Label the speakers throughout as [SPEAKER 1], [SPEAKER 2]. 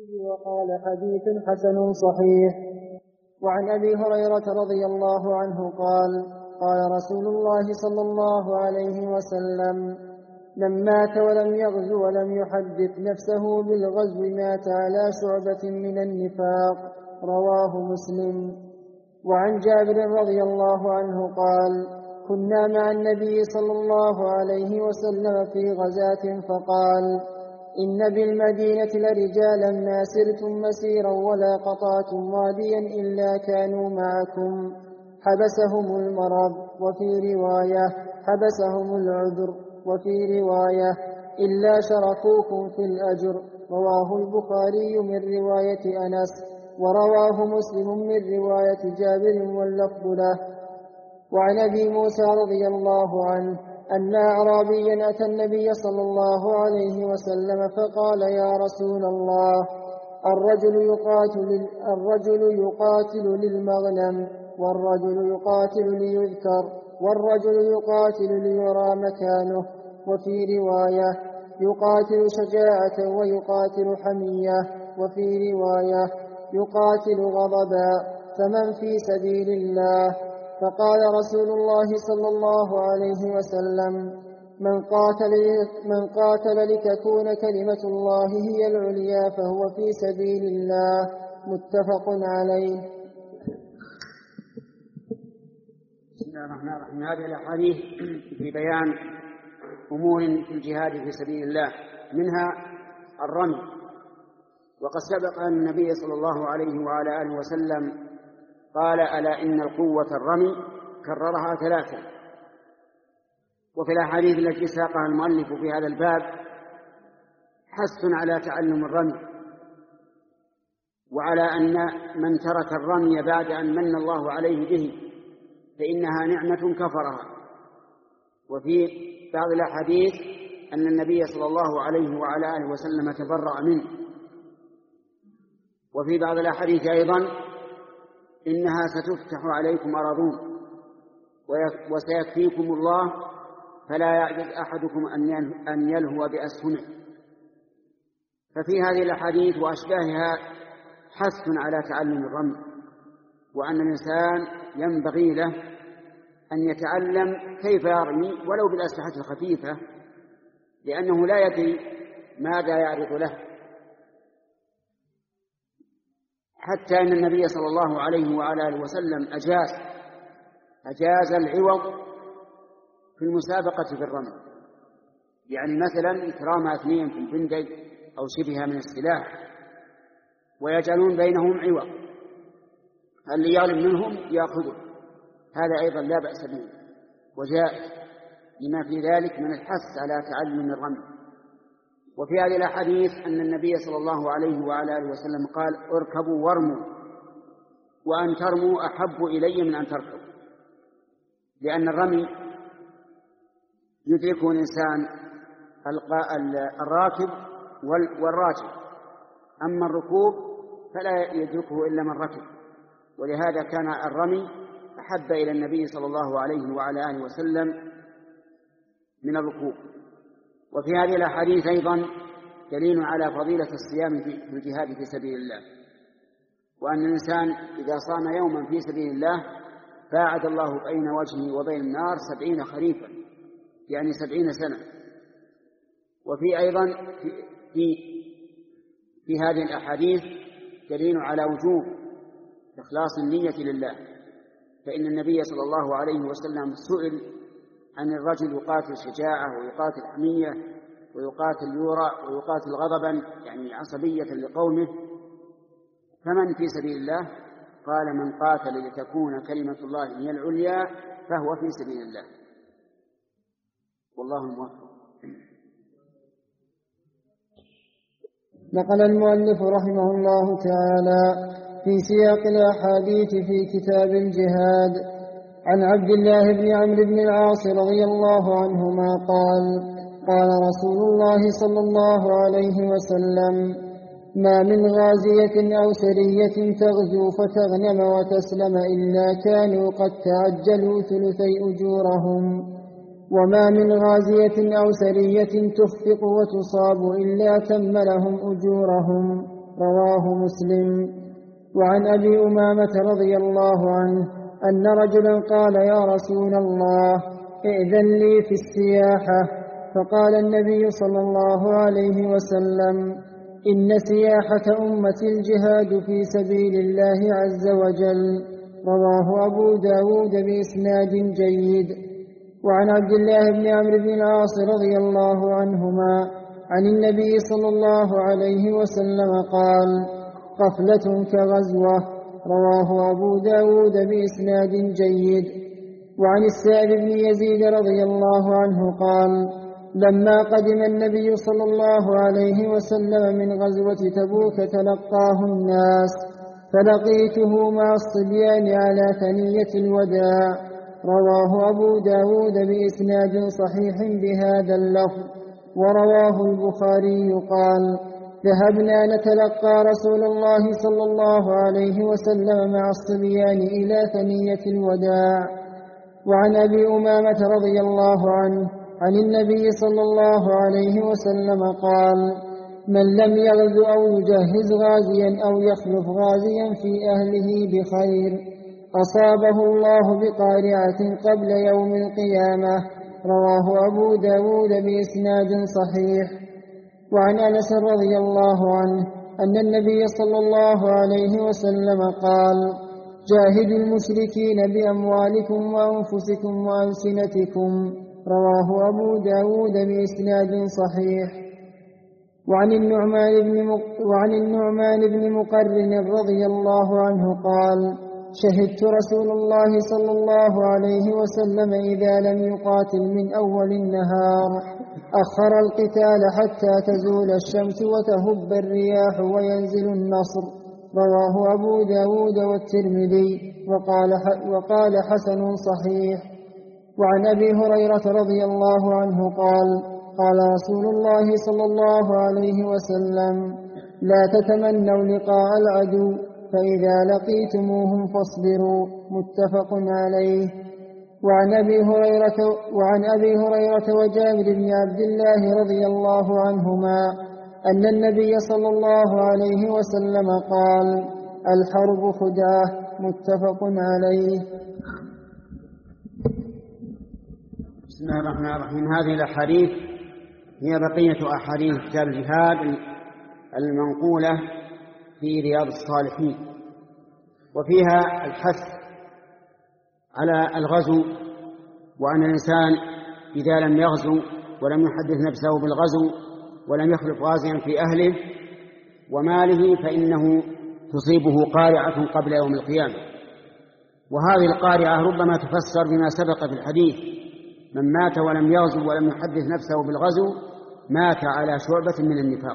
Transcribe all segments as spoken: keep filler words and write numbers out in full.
[SPEAKER 1] وقال حديث حسن صحيح. وعن أبي هريرة رضي الله عنه قال قال رسول الله صلى الله عليه وسلم: من مات ولم يغزو ولم يحدث نفسه بالغزو مات على شعبة من النفاق. رواه مسلم. وعن جابر رضي الله عنه قال: كنا مع النبي صلى الله عليه وسلم في غزاة فقال: إن بالمدينة لرجالا ما سرتم مسيرا ولا قطعتم واديا إلا كانوا معكم، حبسهم المرض، وفي رواية حبسهم العذر، وفي رواية إلا شركوكم في الأجر. رواه البخاري من رواية أنس، ورواه مسلم من رواية جابر واللفظ له. وعن أبي موسى رضي الله عنه أن أعرابيا أتى النبي صلى الله عليه وسلم فقال: يا رسول الله، الرجل يقاتل, الرجل يقاتل للمغنم، والرجل يقاتل ليذكر، والرجل يقاتل ليرى مكانه، وفي رواية يقاتل شجاعة ويقاتل حمية، وفي رواية يقاتل غضبا، فمن في سبيل الله؟ فقال رسول الله صلى الله عليه وسلم: من قاتل, من قاتل لتكون كلمة الله هي العليا فهو في سبيل الله. متفق عليه.
[SPEAKER 2] بسم الله الرحمن الرحيم. هذه الأحاديث في بيان أمور في الجهاد في سبيل الله، منها الرمي. وقد سبق أن النبي صلى الله عليه وعلى آله وسلم قال: ألا إن القوة الرمي، كررها ثلاثة. وفي الأحاديث التي ساقها المؤلف في هذا الباب حث على تعلم الرمي، وعلى أن من ترك الرمي بعد أن من الله عليه به فإنها نعمة كفرها. وفي بعض الأحاديث أن النبي صلى الله عليه وعلى آله وسلم تبرأ منه. وفي بعض الأحاديث أيضا: إنها ستفتح عليكم أراضون وسيكفيكم الله فلا يعجز أحدكم أن يلهو بأسهمه. ففي هذه الأحاديث وأشباهها حث على تعلم الرمي، وأن الإنسان ينبغي له أن يتعلم كيف يرمي ولو بالأسلحة الخفيفة، لأنه لا يدري ماذا يعرض له. حتى أن النبي صلى الله عليه وعلى آله وسلم أجاز أجاز العوض في المسابقة في الرمي، يعني مثلا يترامى اثنين في البندق أو شبهها من السلاح ويجعلون بينهم عوض، اللي يغلب منهم يأخذه، هذا أيضا لا بأس به وجائز، لما في ذلك من الحث على تعلم الرمي. وفي هذه الأحاديث أن النبي صلى الله عليه وعلى آله وسلم قال: اركبوا وارموا، وأن ترموا أحب إلي من أن تركبوا، لأن الرمي يدركه الإنسان الراكب والراجل، أما الركوب فلا يدركه إلا من ركب. ولهذا كان الرمي أحب إلى النبي صلى الله عليه وعلى آله وسلم من الركوب. وفي هذه الأحاديث أيضا دليل على فضيلة الصيام في الجهاد في سبيل الله، وأن الإنسان إذا صام يوما في سبيل الله باعد الله بين وجهه وبين النار سبعين خريفا، يعني سبعين سنة. وفي أيضا في, في, في هذه الأحاديث دليل على وجوب إخلاص النية لله، فإن النبي صلى الله عليه وسلم سئل عن الرجل يقاتل شجاعة ويقاتل حمية ويقاتل يورا ويقاتل غضبا، يعني عصبية لقومه، فمن في سبيل الله؟ قال: من قاتل لتكون كلمة الله هي العليا فهو في سبيل الله. والله الموفق.
[SPEAKER 1] نقل المؤلف رحمه الله تعالى في سياق الأحاديث في كتاب الجهاد عن عبد الله بن عمرو بن العاص رضي الله عنهما قال: قال رسول الله صلى الله عليه وسلم: ما من غازية أو سرية تغزو فتغنم وتسلم إلا كانوا قد تعجلوا ثلثي أجورهم، وما من غازية أو سرية تخفق وتصاب إلا تم لهم أجورهم. رواه مسلم. وعن أبي أمامة رضي الله عنه أن رجلا قال يا رسول الله ائذن لي في السياحة، فقال النبي صلى الله عليه وسلم إن سياحة أمتي الجهاد في سبيل الله عز وجل. رواه أبو داود بإسناد جيد. وعن عبد الله بن عمرو بن العاص رضي الله عنهما عن النبي صلى الله عليه وسلم قال قفلة كغزوة. رواه أبو داود بإسناد جيد. وعن السائب بن يزيد رضي الله عنه قال لما قدم النبي صلى الله عليه وسلم من غزوة تبوك تلقاه الناس، فلقيته مع الصبيان على ثنية الوداع. رواه أبو داود بإسناد صحيح بهذا اللفظ. ورواه البخاري قال ذهبنا نتلقى رسول الله صلى الله عليه وسلم مع الصبيان إلى ثنية الوداع. وعن أبي أمامة رضي الله عنه عن النبي صلى الله عليه وسلم قال من لم يغز أو يجهز غازيا أو يخلف غازيا في أهله بخير أصابه الله بقارعة قبل يوم القيامة. رواه أبو داود بإسناد صحيح. وعن أنس رضي الله عنه أن النبي صلى الله عليه وسلم قال جاهدوا المشركين بأموالكم وأنفسكم وألسنتكم. رواه أبو داود بإسناد صحيح. وعن النعمان بن مق... وعن النعمان بن مقرن رضي الله عنه قال شهدت رسول الله صلى الله عليه وسلم إذا لم يقاتل من أول النهار أخر القتال حتى تزول الشمس وتهب الرياح وينزل النصر. رواه أبو داود والترمذي وقال, وقال حسن صحيح. وعن أبي هريرة رضي الله عنه قال قال رسول الله صلى الله عليه وسلم لا تتمنوا لقاء العدو فإذا لقيتموهم فاصبروا. متفق عليه. وعن أبي هريرة, وعن أبي هريرة وجابر بن عبد الله رضي الله عنهما أن النبي صلى الله عليه وسلم قال الحرب خدعة. متفق عليه.
[SPEAKER 2] بسم الله الرحمن الرحيم. هذه الأحاديث هي بقية أحاديث كتاب الجهاد المنقولة في رياض الصالحين، وفيها الحث على الغزو، وأن الإنسان إذا لم يغزو ولم يحدث نفسه بالغزو ولم يخلف غازيا في أهله وماله فإنه تصيبه قارعة قبل يوم القيامة. وهذه القارعة ربما تفسر بما سبق في الحديث من مات ولم يغزو ولم يحدث نفسه بالغزو مات على شعبة من النفاق.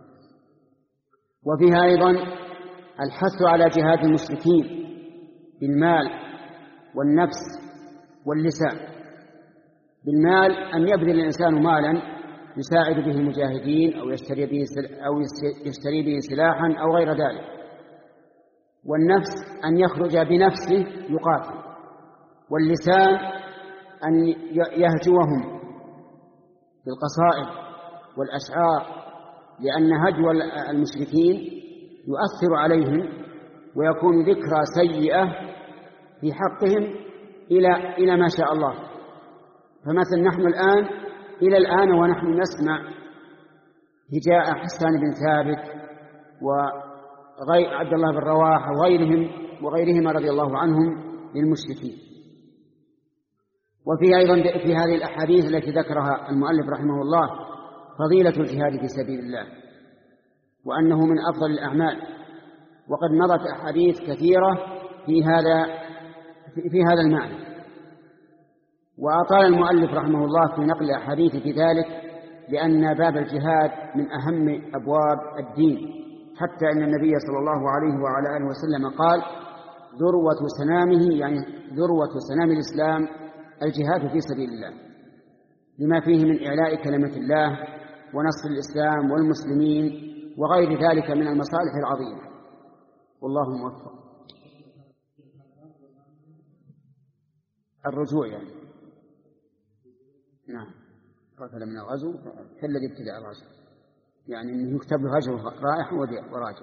[SPEAKER 2] وفيها أيضا الحث على جهاد المشركين بالمال والنفس واللسان. بالمال أن يبذل الإنسان مالا يساعد به المجاهدين أو يشتري به أو يشتري به سلاحا أو غير ذلك. والنفس أن يخرج بنفسه يقاتل. واللسان أن يهجوهم بالقصائد والأشعار، لأن هجو المشركين يؤثر عليهم ويكون ذكرى سيئة في حقهم إلى إلى ما شاء الله. فمثلا نحن الآن إلى الآن ونحن نسمع هجاء حسان بن ثابت وعبد الله بن رواحة وغيرهم وغيرهما رضي الله عنهم للمشركين. وفي أيضا في هذه الأحاديث التي ذكرها المؤلف رحمه الله فضيلة الجهاد في سبيل الله، وأنه من أفضل الأعمال. وقد مضت أحاديث كثيرة في هذا في هذا المعنى. وأطال المؤلف رحمه الله في نقل أحاديث في ذلك، لأن باب الجهاد من أهم أبواب الدين، حتى أن النبي صلى الله عليه وعلى آله وسلم قال ذروة سنامه، يعني ذروة سنام الإسلام الجهاد في سبيل الله، لما فيه من إعلاء كلمة الله ونصر الإسلام والمسلمين وغير ذلك من المصالح العظيمة. والله موفق. الرجوع يعني نعم قاتل من الغزو كالذي ابتدأ الغزو. يعني أنه يكتب له أجر رائح وراجع.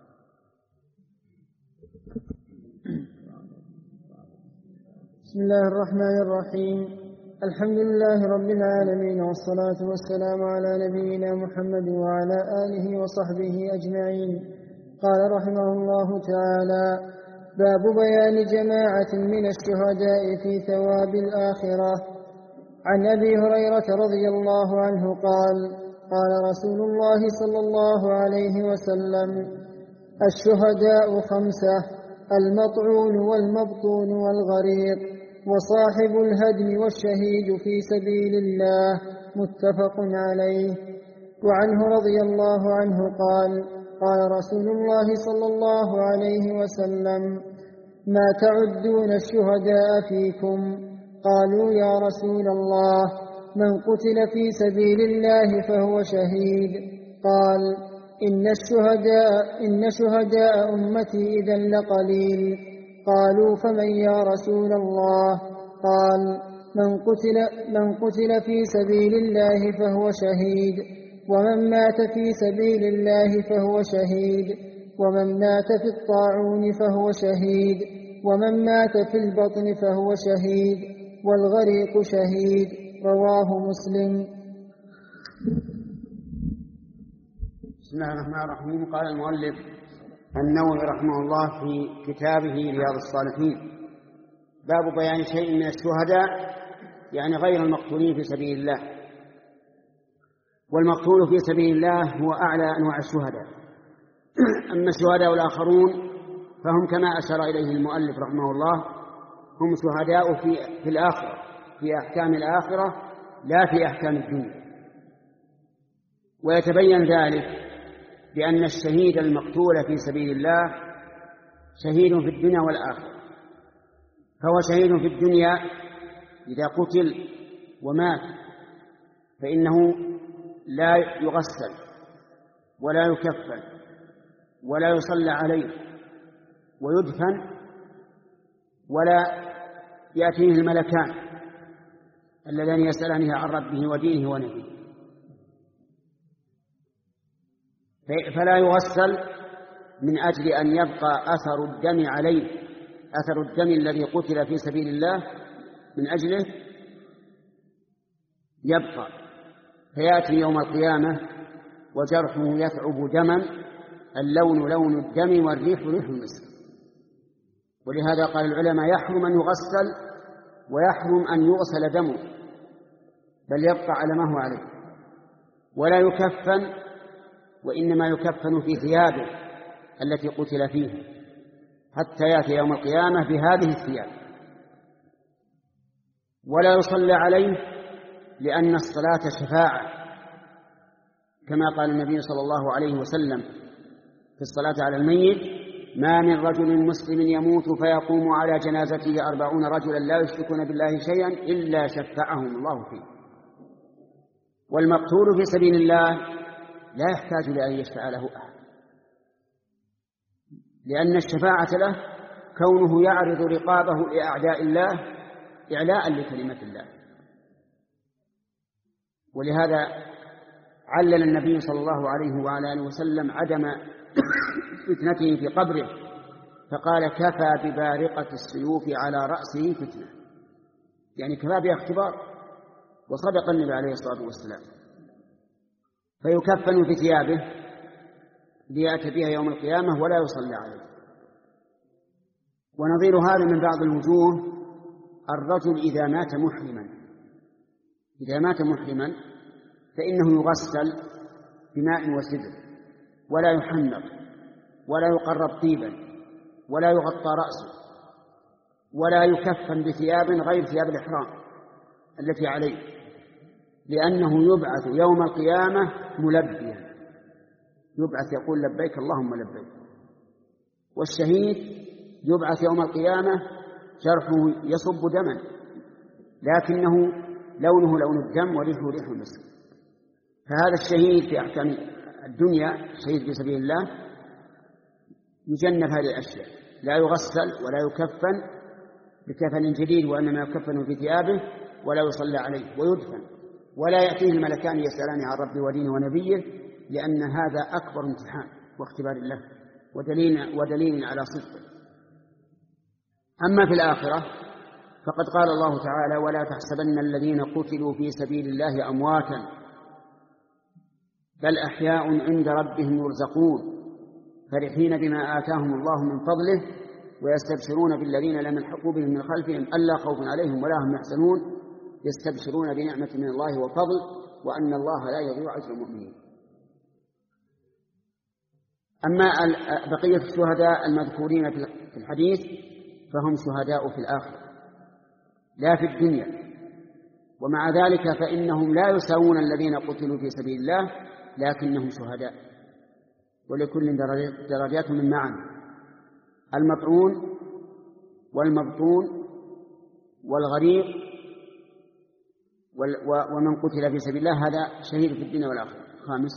[SPEAKER 1] بسم الله الرحمن الرحيم. الحمد لله رب العالمين، والصلاة والسلام على نبينا محمد وعلى آله وصحبه أجمعين. قال رحمه الله تعالى: باب بيان جماعة من الشهداء في ثواب الآخرة. عن أبي هريرة رضي الله عنه قال: قال رسول الله صلى الله عليه وسلم: الشهداء خمسة: المطعون والمبطون والغريق وصاحب الهدم والشهيد في سبيل الله. متفق عليه. وعنه رضي الله عنه قال: قال رسول الله صلى الله عليه وسلم: ما تعدون الشهداء فيكم؟ قالوا: يا رسول الله، من قتل في سبيل الله فهو شهيد. قال: إن الشهداء, إن شهداء أمتي إذا لقليل. قالوا: فمن يا رسول الله؟ قال: من قتل, من قتل في سبيل الله فهو شهيد، ومن مات في سبيل الله فهو شهيد، ومن مات في الطاعون فهو شهيد، ومن مات في البطن فهو شهيد، والغريق شهيد. رواه مسلم.
[SPEAKER 2] بسم الله الرحمن الرحيم. قال المؤلف النووي رحمه الله في كتابه رياض الصالحين: باب بيان شيء من الشهداء، يعني غير المقتولين في سبيل الله. والمقتول في سبيل الله هو أعلى أنواع الشهداء. أما الشهداء الآخرون فهم كما أشار إليه المؤلف رحمه الله، هم شهداء في, في الآخرة، في أحكام الآخرة لا في أحكام الدنيا. ويتبين ذلك بأن الشهيد المقتول في سبيل الله شهيد في الدنيا والآخرة. فهو شهيد في الدنيا إذا قتل ومات فإنه لا يغسل ولا يكفن ولا يصلى عليه ويدفن، ولا يأتيه الملكان اللذان يسألانه عن ربه ودينه ونبيه. فلا يغسل من أجل أن يبقى أثر الدم عليه، أثر الدم الذي قتل في سبيل الله من أجله يبقى، فيأتي يوم القيامة وجرحه يثعب دما، اللون لون الدم والريح ريح المسك. ولهذا قال العلماء: يحرم أن يغسل ويحرم أن يغسل دمه، بل يبقى على ما هو عليه. ولا يكفن، وإنما يكفن في ثيابه التي قتل فيها حتى يأتي يوم القيامة بهذه الثياب. ولا يصلى عليه، لأن الصلاة شفاعة، كما قال النبي صلى الله عليه وسلم في الصلاة على الميت: ما من رجل مسلم يموت فيقوم على جنازته أربعون رجلا لا يشركون بالله شيئا إلا شفعهم الله فيه. والمقتول في سبيل الله لا يحتاج لأن يشفع له أحد، لأن الشفاعة له كونه يعرض رقابه لأعداء الله إعلاء لكلمة الله. ولهذا علل النبي صلى الله عليه وعلى آله وسلم عدم فتنته في قبره، فقال: كفى ببارقة السيوف على رأسه فتنة، يعني كفى بها اختبار. وصدق النبي عليه الصلاة والسلام. فيكفن في ثيابه ليأتي بها يوم القيامة ولا يصلى عليه. ونظير هذا من بعض الوجوه الرجل إذا مات محرما، إذا مات محرما فإنه يغسل بماء وسدر، ولا يحنط، ولا يقرب طيبا، ولا يغطى رأسه، ولا يكفن بثياب غير ثياب الإحرام التي عليه، لأنه يبعث يوم القيامة ملبيا، يبعث يقول: لبيك اللهم لبيك. والشهيد يبعث يوم القيامة جرحه يصب دما، لكنه لونه لون الدم وريحه ريح المسك. فهذا الشهيد في أحكام الدنيا، شهيد في سبيل الله، يجنب هذه الأشياء: لا يغسل ولا يكفن بكفن جديد، وإنما يكفن في ثيابه، ولا يصلى عليه، ويدفن، ولا يأتيه الملكان يسألان عن ربه ودينه ونبيه، لأن هذا أكبر امتحان واختبار له ودليل, ودليل على صدقه. أما في الآخرة فقد قال الله تعالى: ولا تحسبن الذين قتلوا في سبيل الله أمواتا بل أحياء عند ربهم يرزقون فرحين بما آتاهم الله من فضله ويستبشرون بالذين لم يلحقوا بهم من خلفهم ألا خوف عليهم ولا هم يحزنون يستبشرون بنعمة من الله وفضل وأن الله لا يضيع أجر المؤمنين. أما بقية الشهداء المذكورين في الحديث فهم شهداء في الآخرة لا في الدنيا، ومع ذلك فإنهم لا يساوون الذين قتلوا في سبيل الله لكنهم شهداء، ولكل درجات من معنى. المطعون والمبطون والغريق ومن قتل في سبيل الله هذا شهيد في الدنيا والآخرة. خامس: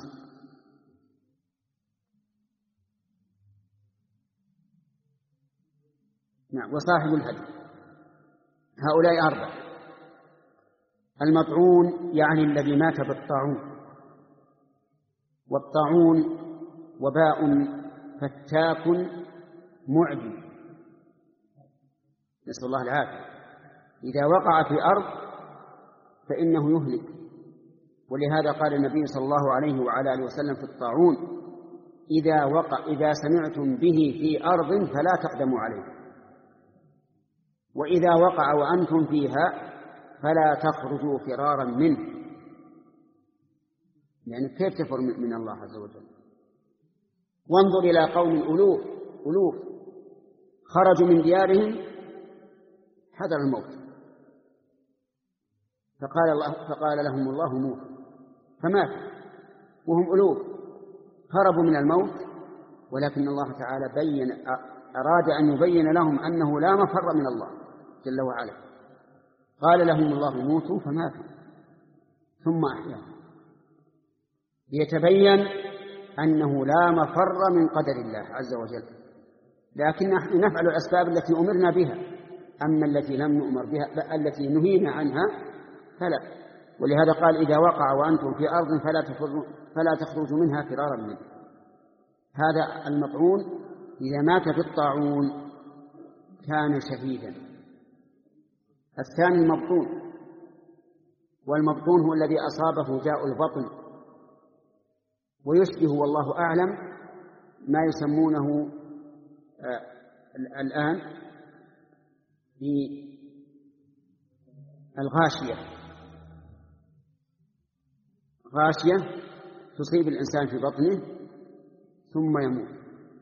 [SPEAKER 2] نعم وصاحب الهدي. هؤلاء أربعة. المطعون يعني الذي مات بالطاعون، والطاعون وباء فتاك معدي نسأل الله العافية. إذا وقع في أرض فإنه يهلك، ولهذا قال النبي صلى الله عليه وعلى آله وسلم في الطاعون: إذا وقع إذا سمعتم به في أرض فلا تقدموا عليه، وإذا وقع وأنتم فيها فلا تخرجوا فرارا منه. يعني كيف تفر من الله عز وجل؟ وانظر إلى قوم ألوف ألوف خرجوا من ديارهم حذر الموت، فقال, الله فقال لهم الله موتوا فماتوا وهم ألوف هربوا من الموت، ولكن الله تعالى بين أراد أن يبين لهم أنه لا مفر من الله جل وعلا. قال لهم الله موتوا فماتوا ثم أحياهم ليتبين أنه لا مفر من قدر الله عز وجل، لكن نحن نفعل الأسباب التي أمرنا بها، أما التي لم نؤمر بها التي نهينا عنها فلا. ولهذا قال: إذا وقع وأنتم في أرض فلا فلا تخرجوا منها فرارا منه. هذا المطعون إذا مات في الطاعون كان شهيدا. الثاني المبطون، والمبطون هو الذي أصابه داء البطن، ويشبه والله أعلم ما يسمونه آه الآن بالغاشية. غاشية تصيب الإنسان في بطنه ثم يموت.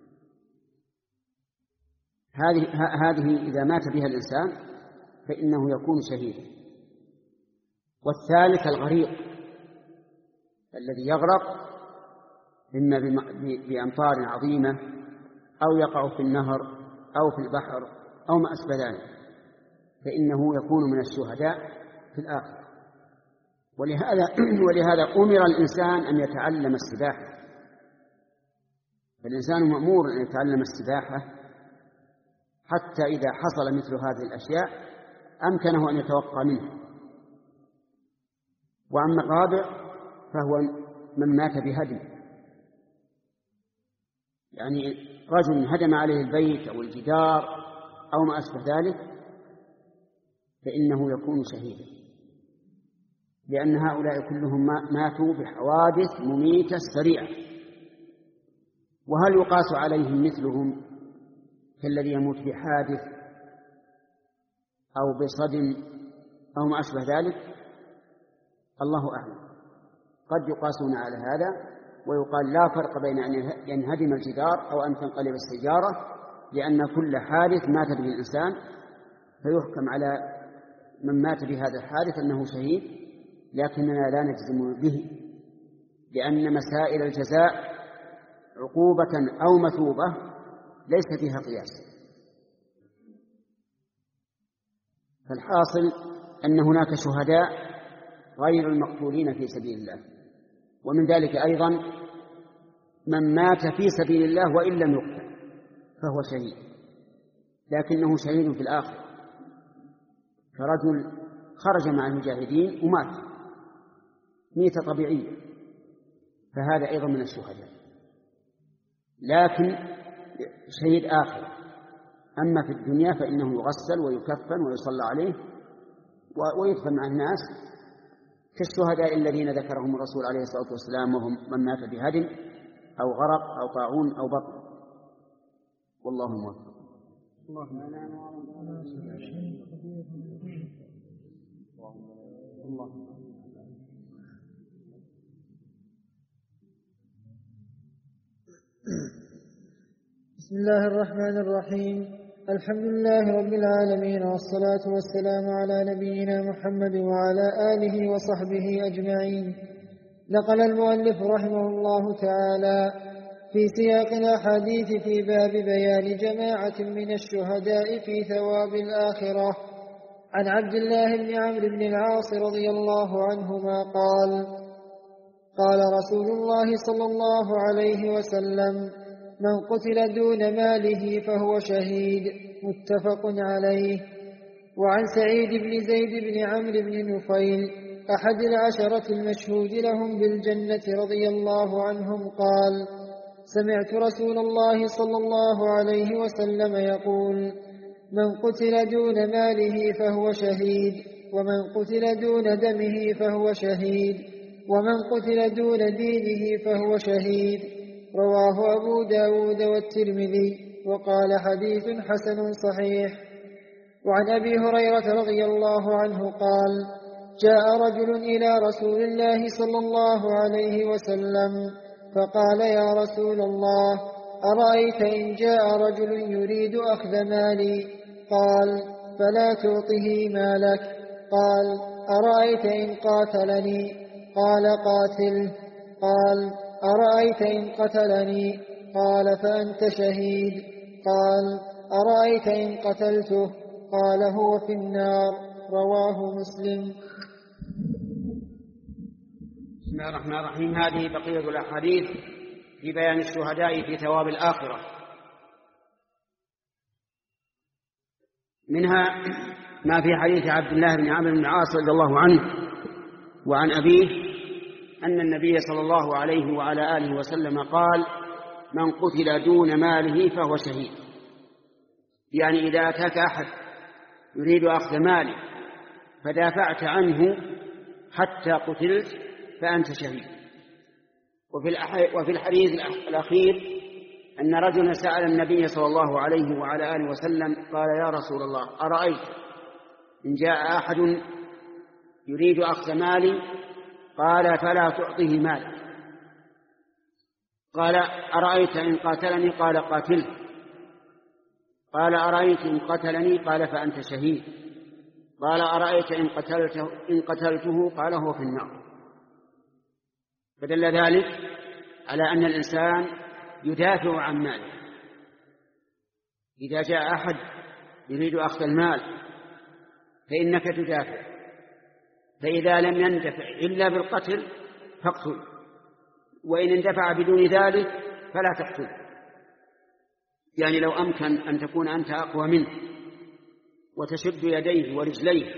[SPEAKER 2] هذه هذه إذا مات بها الإنسان فإنه يكون شهيدا. والثالث الغريق الذي يغرق إما بأمطار عظيمة أو يقع في النهر أو في البحر أو ما أشبه ذلك، فإنه يكون من الشهداء في الآخرة. ولهذا ولهذا أمر الإنسان أن يتعلم السباحة. فالإنسان مأمور أن يتعلم السباحة حتى إذا حصل مثل هذه الأشياء أمكنه أن يتوقى منها. وأما الرابع فهو من مات بهدم، يعني رجل هدم عليه البيت أو الجدار أو ما أشبه ذلك فإنه يكون شهيدا، لأن هؤلاء كلهم ماتوا بحوادث مميتة سريعة. وهل يقاس عليهم مثلهم كالذي يموت بحادث أو بصدم أو ما أشبه ذلك؟ الله أعلم. قد يقاسون على هذا ويقال لا فرق بين أن ينهدم الجدار أو أن تنقلب السيارة، لأن كل حادث مات به الإنسان فيحكم على من مات بهذا الحادث أنه شهيد، لكننا لا نجزم به، لأن مسائل الجزاء عقوبة أو مثوبة ليس فيها قياس. فالحاصل أن هناك شهداء غير المقتولين في سبيل الله، ومن ذلك أيضا من مات في سبيل الله وإن لم يقتل فهو شهيد، لكنه شهيد في الآخرة. فرجل خرج مع المجاهدين ومات ميتة طبيعية، فهذا أيضا من الشهداء، لكن شهيد آخر. أما في الدنيا فإنه يغسل ويكفن ويصلى عليه ويدفن مع الناس كالشهداء الذين ذكرهم الرسول عليه الصلاة والسلام، وهم من مات بهدم أو غرق أو طاعون أو بطن. والله موفق.
[SPEAKER 1] بسم الله الرحمن الرحيم. الحمد لله رب العالمين، والصلاة والسلام على نبينا محمد وعلى آله وصحبه أجمعين. نقل المؤلف رحمه الله تعالى في سياق الأحاديث في باب بيان جماعة من الشهداء في ثواب الآخرة عن عبد الله بن عمرو بن العاص رضي الله عنهما قال: قال رسول الله صلى الله عليه وسلم: من قتل دون ماله فهو شهيد. متفق عليه. وعن سعيد بن زيد بن عمرو بن نفيل أحد العشرة المشهود لهم بالجنة رضي الله عنهم قال: سمعت رسول الله صلى الله عليه وسلم يقول: من قتل دون ماله فهو شهيد، ومن قتل دون دمه فهو شهيد، ومن قتل دون دينه فهو شهيد. رواه أبو داود والترمذي وقال: حديث حسن صحيح. وعن أبي هريرة رضي الله عنه قال: جاء رجل إلى رسول الله صلى الله عليه وسلم فقال: يا رسول الله، أرأيت إن جاء رجل يريد أخذ مالي؟ قال: فلا تعطه مالك. قال: أرأيت إن قاتلني؟ قال: قاتله. قال: أرأيت إن قتلني؟ قال: فأنت شهيد. قال: أرأيت إن قتلته؟ قال: هو في النار. رواه مسلم.
[SPEAKER 2] بسم الله الرحمن الرحيم. هذه بقية الأحاديث في بيان الشهداء في ثواب الآخرة. منها ما في حديث عبد الله بن عمرو بن العاص رضي الله عنه وعن أبيه أن النبي صلى الله عليه وعلى آله وسلم قال: من قتل دون ماله فهو شهيد. يعني إذا أتاك أحد يريد أخذ ماله فدافعت عنه حتى قتلت فأنت شهيد. وفي الحديث الأخير أن رجلا سأل النبي صلى الله عليه وعلى آله وسلم قال: يا رسول الله، أرأيت إن جاء أحد يريد أخذ مالي؟ قال: فلا تعطه مالا. قال: أرأيت إن قاتلني؟ قال: قاتله. قال: أرأيت إن قتلني؟ قال: فأنت شهيد. قال: أرأيت إن قتلته, إن قتلته؟ قال: هو في النار. فدل ذلك على أن الإنسان يدافع عن ماله. إذا جاء أحد يريد أخذ المال فإنك تدافع، فإذا لم يندفع إلا بالقتل فاقتل، وإن اندفع بدون ذلك فلا تقتل. يعني لو أمكن أن تكون أنت أقوى منه وتشد يديه ورجليه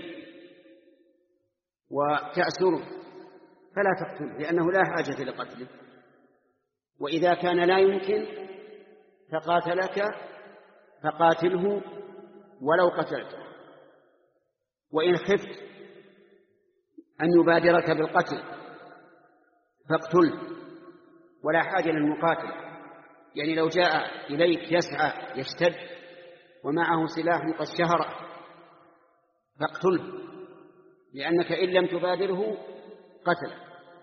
[SPEAKER 2] وتأسره فلا تقتل، لأنه لا حاجة لقتله. وإذا كان لا يمكن فقاتلك فقاتله ولو قتلته. وإن خفت أن يبادرك بالقتل فاقتله ولا حاجة للمقاتل. يعني لو جاء إليك يسعى يشتد ومعه سلاح قد شهر فاقتله، لأنك إن لم تبادره قتل.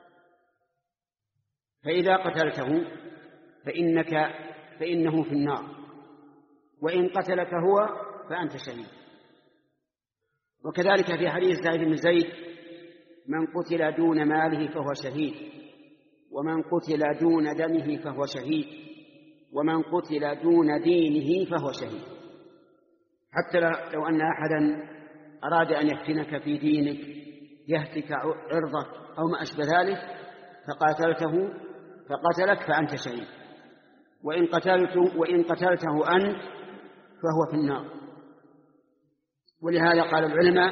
[SPEAKER 2] فإذا قتلته فإنك فإنه في النار، وإن قتلك هو فأنت شهيد. وكذلك في حديث سعيد بن زيد: من قتل دون ماله فهو شهيد، ومن قتل دون دمه فهو شهيد، ومن قتل دون دينه فهو شهيد. حتى لو أن أحدا أراد أن يفتنك في دينك، يهتك عرضك أو ما أشبه ذلك، فقاتلته فقتلك فأنت شهيد. وإن قتلته, وإن قتلته أنت فهو في النار. ولهذا قال العلماء: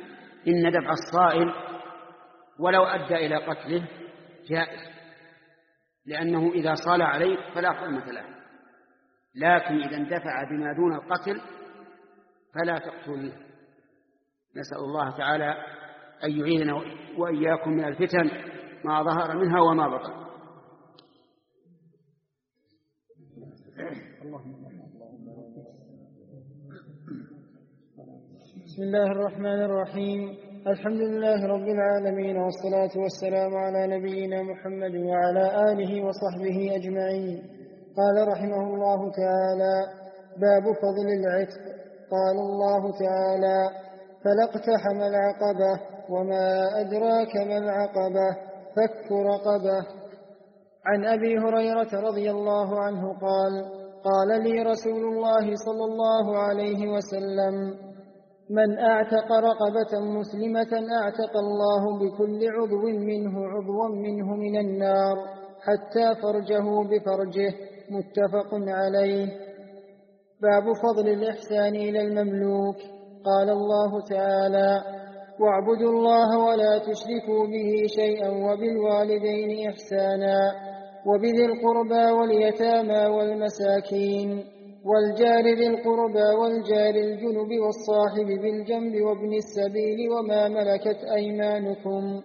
[SPEAKER 2] إن دفع الصائل ولو أدى إلى قتله جائز، لأنه إذا صال عليك فلا حرمة له، لكن إذا اندفع بما دون القتل فلا تقتله. نسأل الله تعالى أن يعيذنا وإياكم من الفتن ما ظهر منها وما بطن.
[SPEAKER 1] بسم الله الرحمن الرحيم. الحمد لله رب العالمين، والصلاة والسلام على نبينا محمد وعلى آله وصحبه أجمعين. قال رحمه الله تعالى: باب فضل العتق. قال الله تعالى: فلا اقتحم العقبة وما أدراك ما العقبة فك رقبة. عن أبي هريرة رضي الله عنه قال: قال لي رسول الله صلى الله عليه وسلم: من أعتق رقبة مسلمة أعتق الله بكل عضو منه عضوا منه من النار حتى فرجه بفرجه. متفق عليه. باب فضل الإحسان إلى المملوك. قال الله تعالى: واعبدوا الله ولا تشركوا به شيئا وبالوالدين إحسانا وبذي القربى واليتامى والمساكين والجار ذي القربى والجار الجنب والصاحب بالجنب وابن السبيل وما ملكت أيمانكم.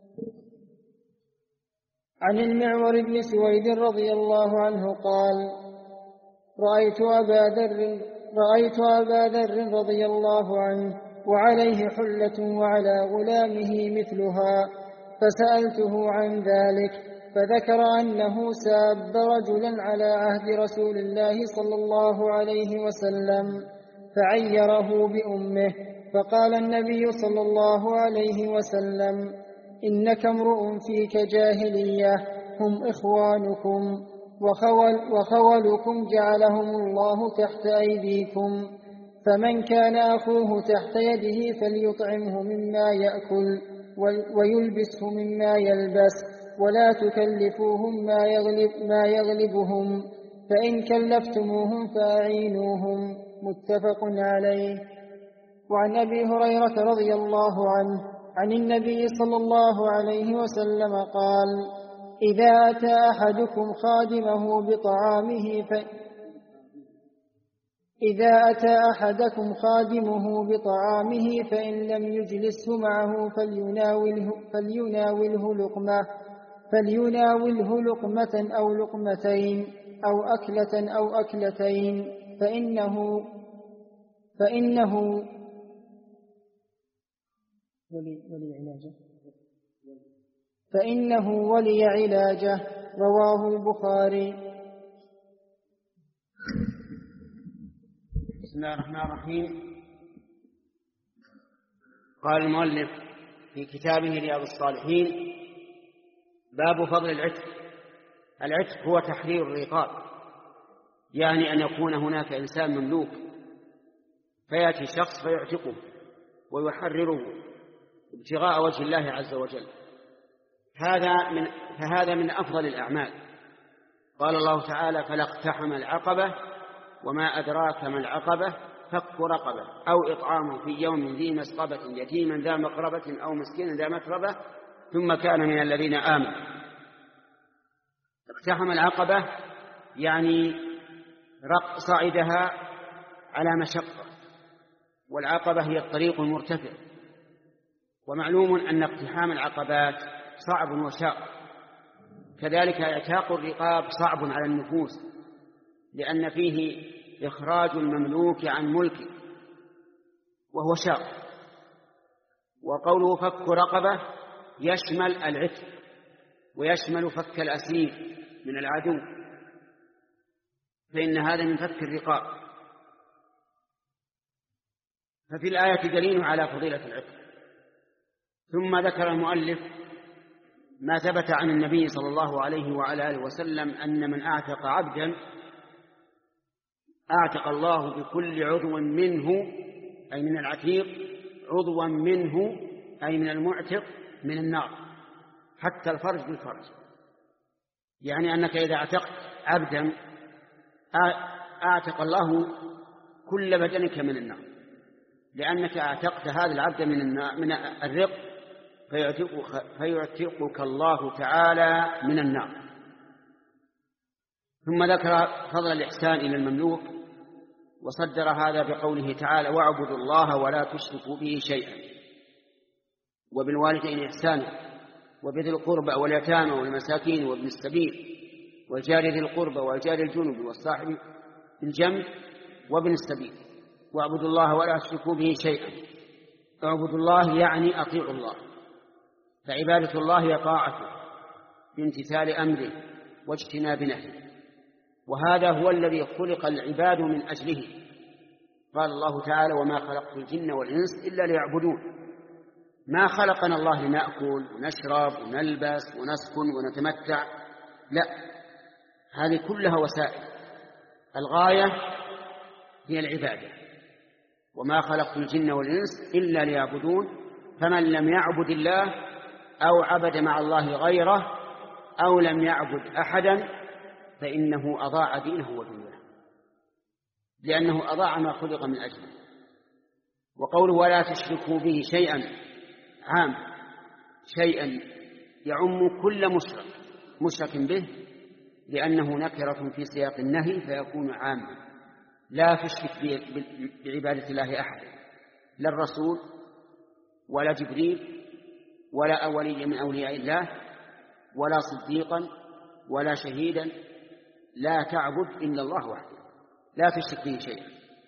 [SPEAKER 1] عن المعور بن سويد رضي الله عنه قال: رأيت أبا ذر رأيت أبا ذر رضي الله عنه وعليه حلة وعلى غلامه مثلها، فسألته عن ذلك فذكر أنه ساب رجلا على عهد رسول الله صلى الله عليه وسلم فعيره بأمه، فقال النبي صلى الله عليه وسلم: إنك امرؤ فيك جاهلية، هم إخوانكم وخول وخولكم جعلهم الله تحت أيديكم، فمن كان أخوه تحت يده فليطعمه مما يأكل ويلبسه مما يلبس، ولا تكلفوهم ما, يغلب ما يغلبهم، فإن كلفتموهم فأعينوهم. متفق عليه. وعن أبي هريرة رضي الله عنه عن النبي صلى الله عليه وسلم قال: إذا أتى أحدكم خادمه بطعامه ف... إذا أتى أحدكم خادمه بطعامه فإن لم يجلسه معه فليناوله, فليناوله لقمة فليناوله لقمة أو لقمتين أو أكلة أو أكلتين، فإنه فإنه ولي ولي علاجه فإنه ولي علاجه. رواه البخاري.
[SPEAKER 2] بسم الله الرحمن الرحيم. قال المؤلف في كتابه رياض الصالحين: باب فضل العتق. العتق هو تحرير الرقاب، يعني أن يكون هناك إنسان مملوك فيأتي شخص فيعتقه ويحرره ابتغاء وجه الله عز وجل. هذا من فهذا من أفضل الأعمال. قال الله تعالى: فلا اقتحم العقبة وما أدراك ما العقبة فك رقبة أو إطعام في يوم ذي مسغبة يتيما ذا مقربة أو مسكينا ذا متربة ثم كان من الذين آمنوا. اقتحم العقبة يعني صعدها على مشقة، والعقبة هي الطريق المرتفع، ومعلوم أن اقتحام العقبات صعب وشاق. كذلك اعتاق الرقاب صعب على النفوس، لأن فيه إخراج المملوك عن ملكه وهو شاق. وقوله فك رقبة يشمل العتق ويشمل فك الأسير من العدو، فإن هذا من فك الرقاب. ففي الآية دليل على فضيلة العتق. ثم ذكر المؤلف ما ثبت عن النبي صلى الله عليه وعلى آله وسلم أن من أعتق عبدا أعتق الله بكل عضو منه، أي من العتيق، عضوا منه أي من المعتق، من النار حتى الفرج بالفرج. يعني أنك إذا اعتقت عبدا أعتق الله كل بدنك من النار، لأنك اعتقت هذا العبد من من الرق فيعتقك الله تعالى من النار. ثم ذكر فضل الإحسان إلى المملوك، وصدر هذا بقوله تعالى: واعبدوا الله ولا تشركوا به شيئا، وبالوالدين إحسانا، وبذي القربى واليتامى والمساكين وابن السبيل والجار ذي القربى والجار الجنب والصاحب بالجنب وابن السبيل، واعبدوا الله ولا تشركوا به شيئا. اعبدوا الله يعني أطيعوا الله، فعبادة الله هي طاعته بامتثال أمره واجتناب نهيه، وهذا هو الذي خلق العباد من أجله. قال الله تعالى: وما خلقت الجن والإنس إلا ليعبدون. ما خلقنا الله لنأكل ونشرب ونلبس ونسكن ونتمتع، لا، هذه كلها وسائل، الغاية هي العبادة. وما خلقت الجن والإنس إلا ليعبدون، فمن لم يعبد الله أو عبد مع الله غيره أو لم يعبد أحدا فإنه أضاع دينه ودنياه، لأنه أضاع ما خلق من أجله. وقوله ولا تشركوا به شيئا عام، شيئا يعم كل مشرك مشرك به، لأنه نكرة في سياق النهي فيكون عاما. لا تشرك بعبادة الله أحد، لا الرسول ولا جبريل ولا ولي من أولياء الله ولا صديقا ولا شهيدا، لا تعبد إلا الله وحده، لا تشرك به شيئا.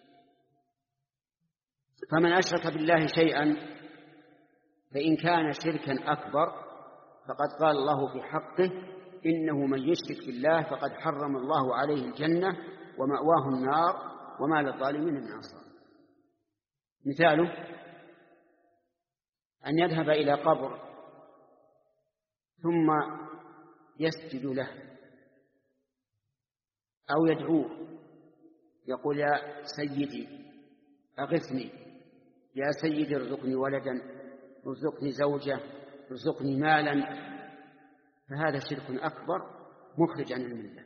[SPEAKER 2] فمن أشرك بالله شيئا فإن كان شركا أكبر فقد قال الله في حقه: إنه من يشرك بالله فقد حرم الله عليه الجنة ومأواه النار وما للظالمين من أنصار. مثاله أن يذهب إلى قبر ثم يسجد له أو يدعوه، يقول: يا سيدي أغثني، يا سيدي ارزقني ولدا، ارزقني زوجة، ارزقني مالا، فهذا شرك أكبر مخرج عن الملة.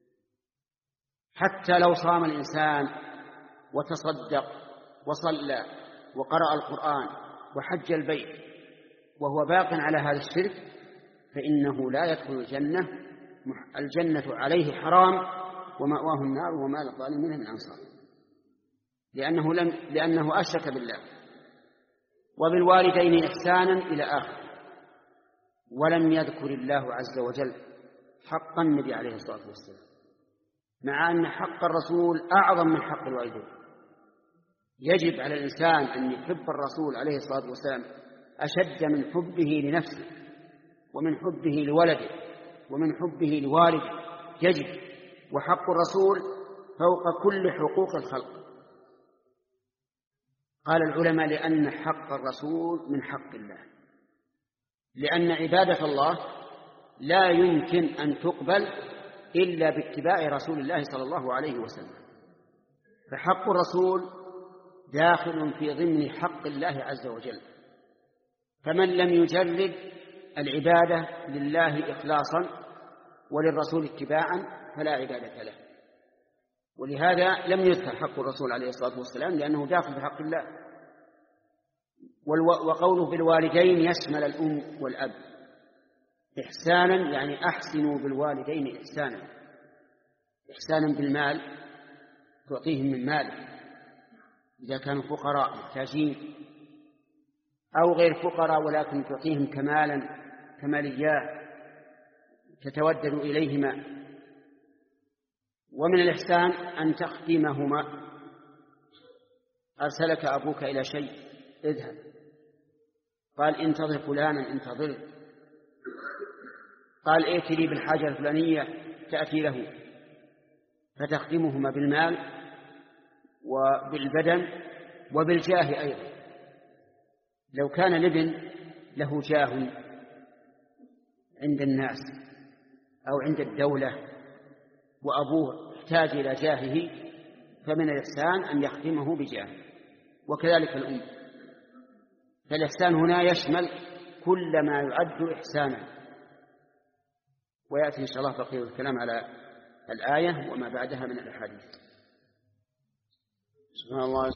[SPEAKER 2] حتى لو صام الإنسان وتصدق وصلى وقرأ القرآن وحج البيت وهو باق على هذا الشرك فإنه لا يدخل الجنة، الجنة عليه حرام ومأواه النار وما للظالمين من أنصار، لأنه, لم لأنه أشرك بالله. وبالوالدين إحسانا إلى آخر. ولم يذكر الله عز وجل حق النبي عليه الصلاة والسلام، مع أن حق الرسول أعظم من حق الوالدين. يجب على الإنسان أن يحب الرسول عليه الصلاة والسلام أشد من حبه لنفسه ومن حبه لولده ومن حبه لوالده، يجب. وحق الرسول فوق كل حقوق الخلق. قال العلماء: لأن حق الرسول من حق الله، لأن عبادة الله لا يمكن أن تقبل إلا باتباع رسول الله صلى الله عليه وسلم، فحق الرسول داخل في ضمن حق الله عز وجل. فمن لم يجرد العبادة لله إخلاصا وللرسول اتباعا فلا عبادة له. ولهذا لم يذكر حق الرسول عليه الصلاة والسلام، لأنه داخل في حق الله. وقوله بالوالدين يشمل الأم والأب. إحسانا يعني أحسنوا بالوالدين إحسانا، إحسانا بالمال، تعطيهم من مالك إذا كانوا فقراء محتاجين، أو غير فقراء ولكن تعطيهم كمالا كماليات تتودد إليهما. ومن الإحسان أن تخدمهما. أرسلك أبوك إلى شيء اذهب، قال انتظر فلانا انتظر، قال ائت لي بالحاجة الفلانية تأتي له، فتخدمهما بالمال وبالبدن وبالجاه أيضا. لو كان الابن له جاه عند الناس أو عند الدولة وأبوه احتاج إلى جاهه فمن الإحسان أن يخدمه بجاه، وكذلك الأم. فالإحسان هنا يشمل كل ما يعد إحسانا. ويأتي إن شاء الله بقية الكلام على الآية وما بعدها من الأحاديث. سبحان الله.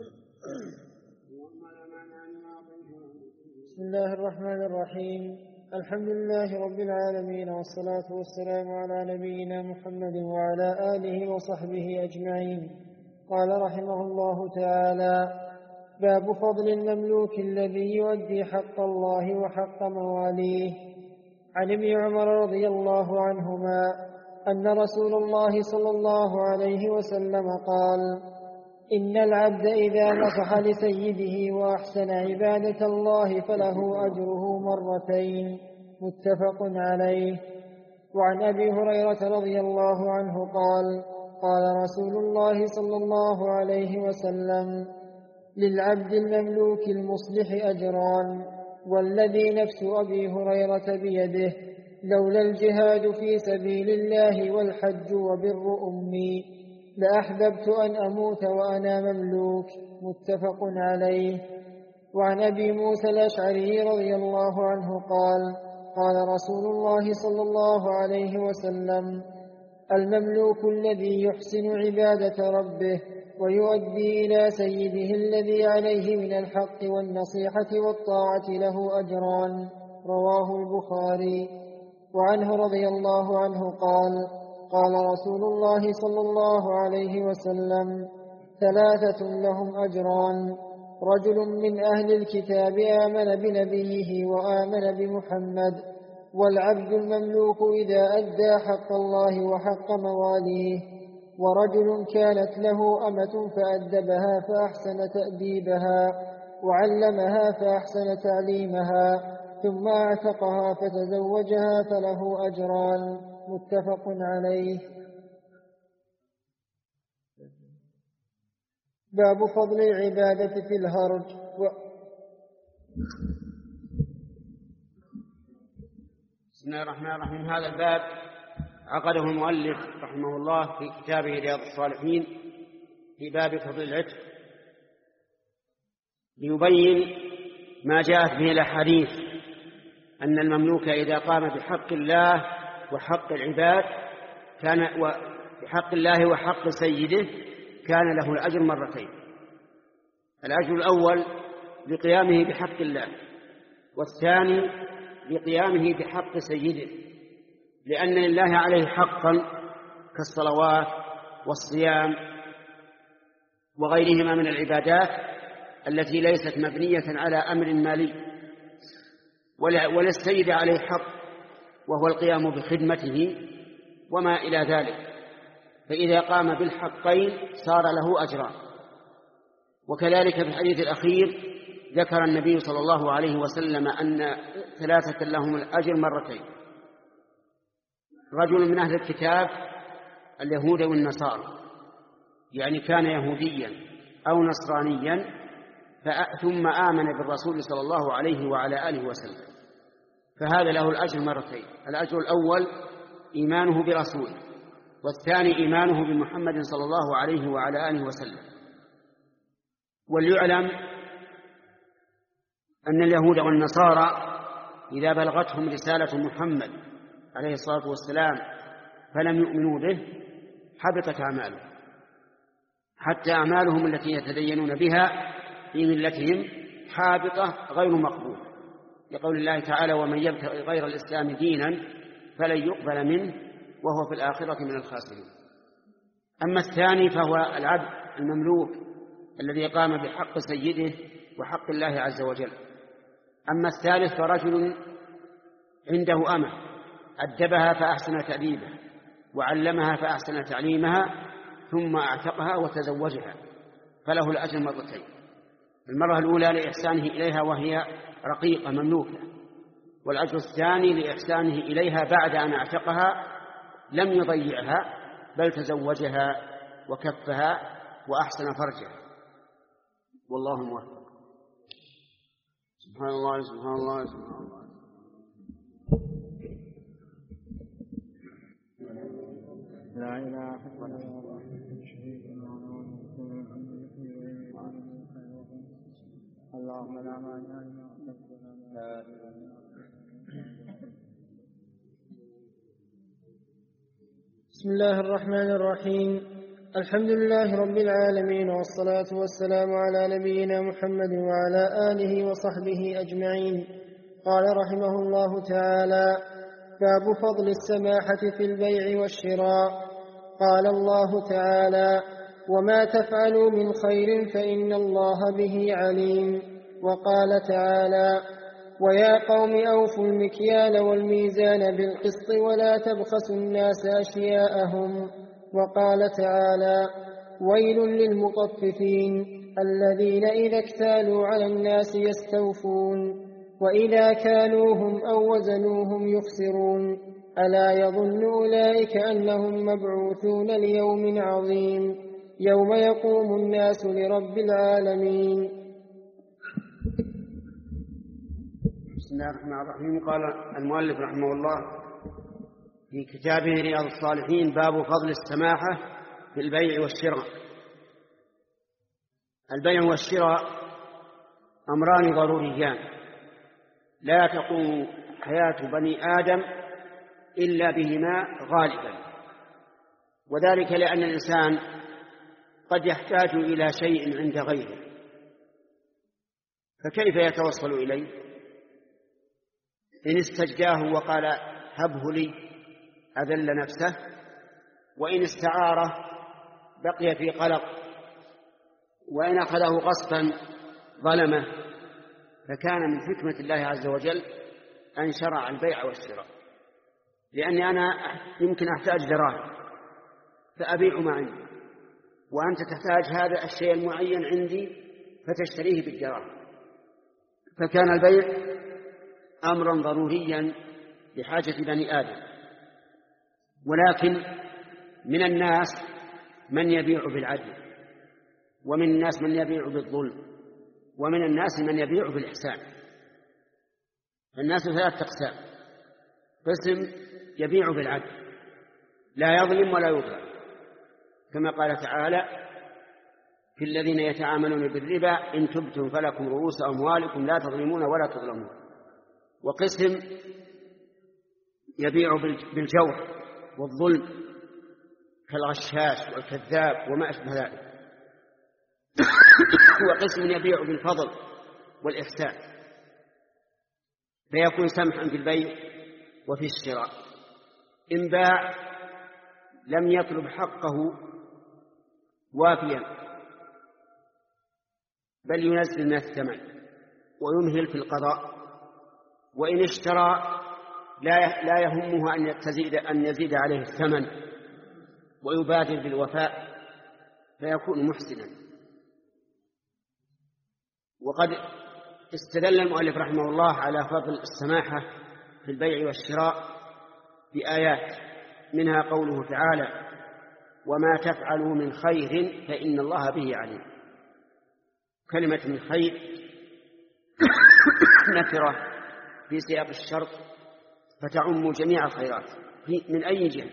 [SPEAKER 1] بسم الله الرحمن الرحيم. الحمد لله رب العالمين، والصلاة والسلام على نبينا محمد وعلى آله وصحبه أجمعين. قال رحمه الله تعالى: باب فضل المملوك الذي يؤدي حق الله وحق مواليه. عن ابن عمر رضي الله عنهما أن رسول الله صلى الله عليه وسلم قال: إن العبد إذا نصح لسيده وأحسن عبادة الله فله أجره مرتين. متفق عليه. وعن أبي هريرة رضي الله عنه قال: قال رسول الله صلى الله عليه وسلم: للعبد المملوك المصلح أجران، والذي نفس أبي هريرة بيده لولا الجهاد في سبيل الله والحج وبر أمي لأحببت أن أموت وأنا مملوك. متفق عليه. وعن أبي موسى الأشعري رضي الله عنه قال: قال رسول الله صلى الله عليه وسلم: المملوك الذي يحسن عبادة ربه ويؤدي إلى سيده الذي عليه من الحق والنصيحة والطاعة له أجران. رواه البخاري. وعنه رضي الله عنه قال: قال رسول الله صلى الله عليه وسلم: ثلاثة لهم أجران: رجل من أهل الكتاب آمن بنبيه وآمن بمحمد، والعبد المملوك إذا أدى حق الله وحق مواليه، ورجل كانت له أمة فأدبها فأحسن تأديبها وعلمها فأحسن تعليمها ثم اعتقها فتزوجها فله أجران. متفق عليه. باب فضل العبادة في الهرج. و...
[SPEAKER 2] بسم الله الرحمن الرحيم. هذا الباب عقده المؤلف رحمه الله في كتابه رياض الصالحين في باب فضل العتق، ليبين ما جاءت به الأحاديث أن المملوك إذا قام بحق الله وحق العباد كان وبحق الله وحق سيده كان له الأجر مرتين. الأجر الأول لقيامه بحق الله، والثاني لقيامه بحق سيده، لأن لله عليه حقا كالصلوات والصيام وغيرهما من العبادات التي ليست مبنية على أمر مالي، وللسيد عليه حق وهو القيام بخدمته وما إلى ذلك، فإذا قام بالحقين صار له أجران. وكذلك في الحديث الأخير ذكر النبي صلى الله عليه وسلم أن ثلاثة لهم الأجر مرتين: رجل من أهل الكتاب اليهود والنصارى، يعني كان يهوديا أو نصرانيا ثم آمن بالرسول صلى الله عليه وعلى آله وسلم، فهذا له الأجر مرتين: الأجر الأول إيمانه برسوله، والثاني إيمانه بمحمد صلى الله عليه وعلى آله وسلم. وليعلم أن اليهود والنصارى إذا بلغتهم رسالة محمد عليه الصلاة والسلام فلم يؤمنوا به حبطت أعمالهم، حتى أعمالهم التي يتدينون بها في ملتهم حابطة غير مقبولة، لقول الله تعالى: ومن يبتغي غير الإسلام دينا فلن يقبل منه وهو في الآخرة من الخاسرين. أما الثاني فهو العبد المملوك الذي قام بحق سيده وحق الله عز وجل. أما الثالث فرجل عنده أمة أدبها فأحسن تأديبها وعلمها فأحسن تعليمها ثم أعتقها وتزوجها فله الأجر مرتين: المرة الأولى لإحسانه إليها وهي رقيقة مملوكة، والأجر الثاني لإحسانه إليها بعد أن اعتقها لم يضيعها بل تزوجها وكفها وأحسن فرجها. والله موفق. سبحان الله سبحان الله سبحان الله.
[SPEAKER 1] لا إله إلا الله. اللهم لا مانع لما أعطيت. بسم الله الرحمن الرحيم. الحمد لله رب العالمين، والصلاة والسلام على نبينا محمد وعلى آله وصحبه أجمعين. قال رحمه الله تعالى: باب فضل السماحة في البيع والشراء. قال الله تعالى: وما تفعلوا من خير فإن الله به عليم. وقال تعالى: ويا قوم أوفوا المكيال والميزان بالقسط ولا تبخسوا الناس أشياءهم. وقال تعالى: ويل للمطففين الذين إذا اكتالوا على الناس يستوفون وإذا كالوهم أو وزنوهم يخسرون ألا يظن أولئك أنهم مبعوثون ليوم عظيم يوم يقوم الناس لرب العالمين.
[SPEAKER 2] بسم الله الرحمن الرحيم. قال المؤلف رحمه الله في كتابه رياض الصالحين: باب فضل السماحة في البيع والشراء. البيع والشراء أمران ضروريان لا تقوم حياة بني آدم إلا بهما غالبا، وذلك لأن الإنسان قد يحتاج إلى شيء عند غيره، فكيف يتوصل إليه؟ إن استجداه وقال هبه لي أذل نفسه، وإن استعاره بقي في قلق، وإن أخذه غصبا ظلمه. فكان من حكمة الله عز وجل أن شرع البيع والشراء، لأني أنا يمكن أحتاج دراهم فأبيع ما عندي، وأنت تحتاج هذا الشيء المعين عندي فتشتريه بالدراهم. فكان البيع أمرا ضروريا لحاجة بني آدم. ولكن من الناس من يبيع بالعدل، ومن الناس من يبيع بالظلم، ومن الناس من يبيع بالإحسان. فالناس ثلاث أقسام: قسم يبيع بالعدل لا يظلم ولا يظلم، كما قال تعالى: في الذين يتعاملون بالربا إن تبتم فلكم رؤوس أموالكم لا تظلمون ولا تظلمون. وقسم يبيع بالجور والظلم كالغشاش والكذاب وما أشبه ذلك. وقسم يبيع بالفضل والإحسان، فيكون سمحا في البيع وفي الشراء. إن باع لم يطلب حقه وافيا، بل ينزل من الثمن ويمهل في القضاء. وإن اشترى لا يهمه أن يزيد, أن يزيد عليه الثمن ويبادر بالوفاء، فيكون محسنا. وقد استدل المؤلف رحمه الله على فضل السماحة في البيع والشراء بآيات، منها قوله تعالى: وما تفعلوا من خير فإن الله به عليم. كلمة من خير نكرة في سياق الشرط فتعم جميع الخيرات من أي جهة،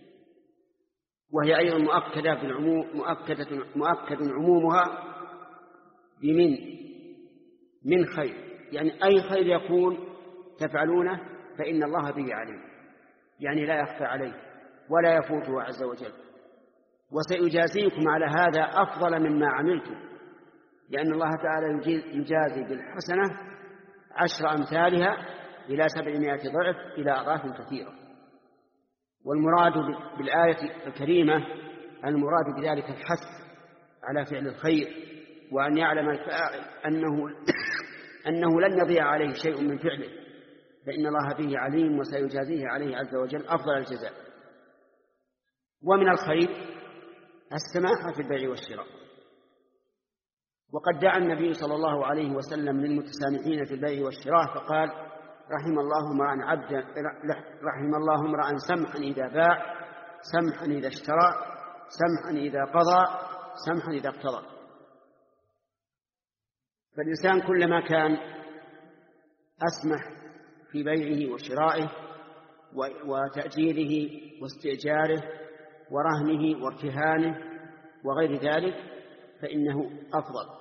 [SPEAKER 2] وهي أيضا مؤكدة بالعموم، مؤكدة مؤكد عمومها بمن من خير، يعني أي خير يكون تفعلونه فإن الله به عليم، يعني لا يخفى عليه ولا يفوته عز وجل. وسيجازيكم على هذا أفضل مما عملتم، لأن الله تعالى يجازي بالحسنة عشر أمثالها إلى سبعمائة ضعف إلى أضعاف كثيرة. والمراد بالآية الكريمة المراد بذلك الحث على فعل الخير، وأن يعلم الفاعل أنه أنه لن يضيع عليه شيء من فعله، فإن الله به عليم وسيجازيه عليه عز وجل أفضل الجزاء. ومن الخير السماحة في البيع والشراء. وقد دعا النبي صلى الله عليه وسلم للمتسامحين في البيع والشراء فقال: رحم الله امرأ عبدا رحم الله امرأ سمحا إذا باع، سمحا إذا اشترى، سمحا إذا قضى، سمحا إذا اقتضى. فالإنسان كلما كان أسمح في بيعه وشرائه وتأجيره واستئجاره ورهنه وارتهانه وغير ذلك فإنه أفضل.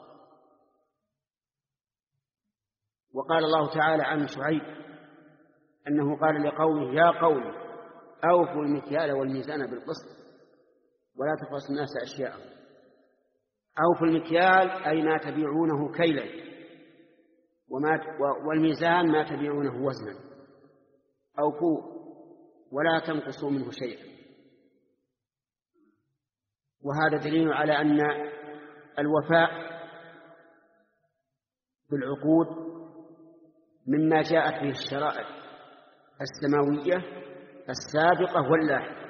[SPEAKER 2] وقال الله تعالى عن شعيب أنه قال لقومه: يا قوم أوفوا المكيال والميزان بالقسط ولا تبخسوا الناس أشياءهم. أوفوا المكيال أي ما تبيعونه كيلا، وما والميزان ما تبيعونه وزنا أوفوه ولا تنقصوا منه شيئا. وهذا دليل على أن الوفاء بالعقود مما جاءت به الشرائع السماوية السابقة واللاحقة.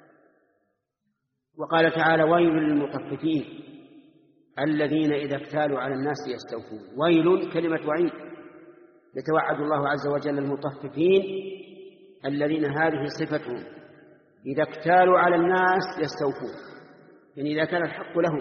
[SPEAKER 2] وقال تعالى: ويل للمطففين الذين إذا اكتالوا على الناس يستوفون. ويل كلمة وعيد، يتوعد الله عز وجل المطففين الذين هذه صفتهم، إذا اكتالوا على الناس يستوفون، يعني إذا كان الحق لهم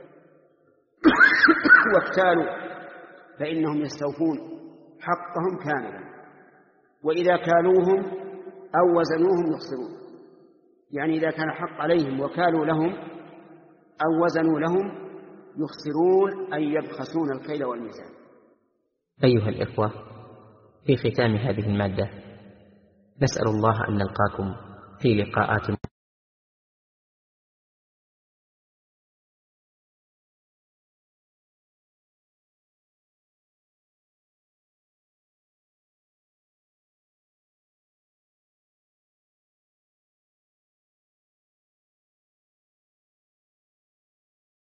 [SPEAKER 2] واكتالوا فإنهم يستوفون حقهم كاملا، وإذا كالوهم أو وزنوهم يخسرون، يعني إذا كان حق عليهم وكالوا لهم أو وزنوا لهم يخسرون أي يبخسون الكيل والميزان.
[SPEAKER 3] أيها الإخوة، في ختام هذه المادة نسأل الله أن نلقاكم في لقاءات